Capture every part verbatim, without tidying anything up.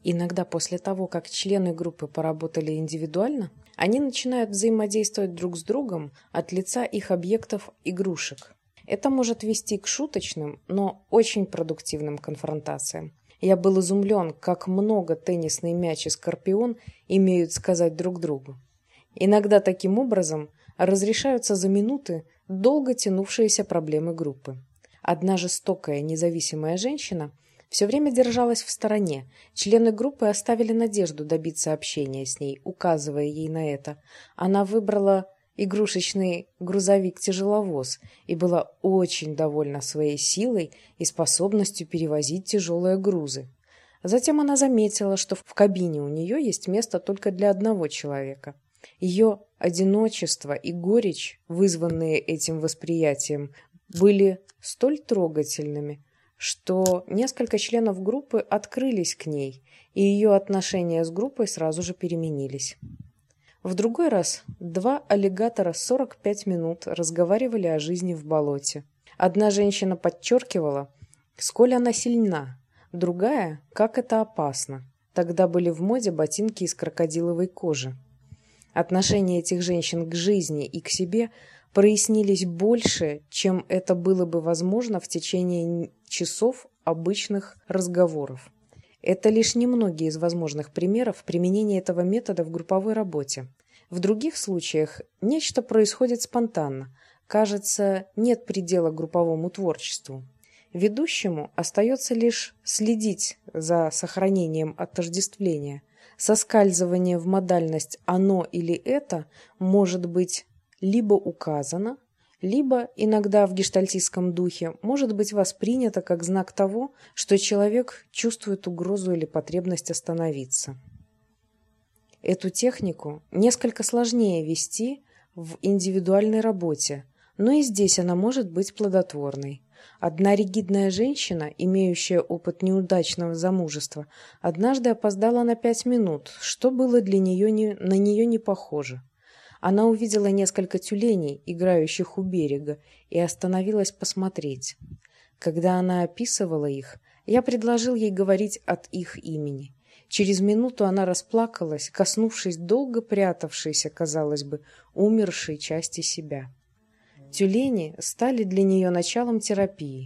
Иногда после того, как члены группы поработали индивидуально, они начинают взаимодействовать друг с другом от лица их объектов игрушек. Это может вести к шуточным, но очень продуктивным конфронтациям. Я был изумлен, как много теннисный мяч и скорпион имеют сказать друг другу. Иногда таким образом разрешаются за минуты долго тянувшиеся проблемы группы. Одна жестокая независимая женщина все время держалась в стороне. Члены группы оставили надежду добиться общения с ней, указывая ей на это. Она выбрала игрушечный грузовик-тяжеловоз и была очень довольна своей силой и способностью перевозить тяжелые грузы. Затем она заметила, что в кабине у нее есть место только для одного человека. Ее одиночество и горечь, вызванные этим восприятием, были столь трогательными, что несколько членов группы открылись к ней, и ее отношения с группой сразу же переменились. В другой раз два аллигатора сорок пять минут разговаривали о жизни в болоте. Одна женщина подчеркивала, сколь она сильна, другая, как это опасно. Тогда были в моде ботинки из крокодиловой кожи. Отношения этих женщин к жизни и к себе прояснились больше, чем это было бы возможно в течение часов обычных разговоров. Это лишь немногие из возможных примеров применения этого метода в групповой работе. В других случаях нечто происходит спонтанно. Кажется, нет предела групповому творчеству. Ведущему остается лишь следить за сохранением отождествления. Соскальзывание в модальность «оно» или «это» может быть либо указано, либо иногда в гештальтистском духе может быть воспринято как знак того, что человек чувствует угрозу или потребность остановиться. Эту технику несколько сложнее вести в индивидуальной работе, но и здесь она может быть плодотворной. Одна ригидная женщина, имеющая опыт неудачного замужества, однажды опоздала на пять минут, что было для нее не, на нее не похоже. Она увидела несколько тюленей, играющих у берега, и остановилась посмотреть. Когда она описывала их, я предложил ей говорить от их имени. Через минуту она расплакалась, коснувшись долго прятавшейся, казалось бы, умершей части себя. Тюлени стали для нее началом терапии.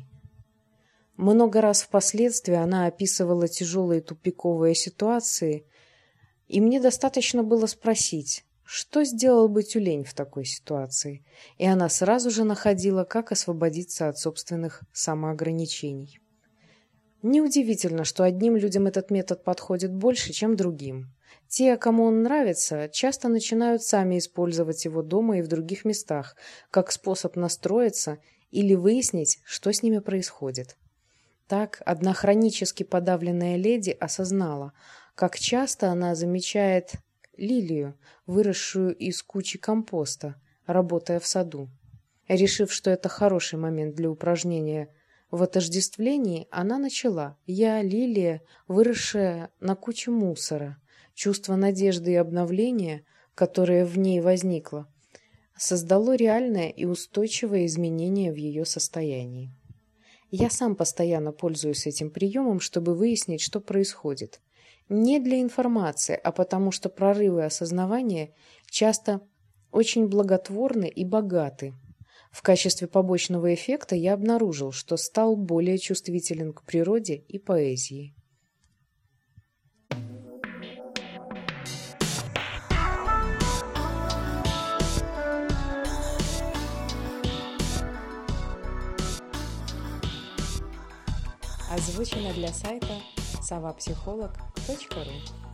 Много раз впоследствии она описывала тяжелые тупиковые ситуации, и мне достаточно было спросить, что сделал бы тюлень в такой ситуации, и она сразу же находила, как освободиться от собственных самоограничений. Неудивительно, что одним людям этот метод подходит больше, чем другим. Те, кому он нравится, часто начинают сами использовать его дома и в других местах, как способ настроиться или выяснить, что с ними происходит. Так, одна хронически подавленная леди осознала, как часто она замечает лилию, выросшую из кучи компоста, работая в саду. Решив, что это хороший момент для упражнения в отождествлении, она начала: «Я лилия, выросшая на куче мусора». Чувство надежды и обновления, которое в ней возникло, создало реальное и устойчивое изменение в ее состоянии. Я сам постоянно пользуюсь этим приемом, чтобы выяснить, что происходит. Не для информации, а потому что прорывы осознавания часто очень благотворны и богаты. В качестве побочного эффекта я обнаружил, что стал более чувствителен к природе и поэзии. Озвучено для сайта сова психолог точка ру.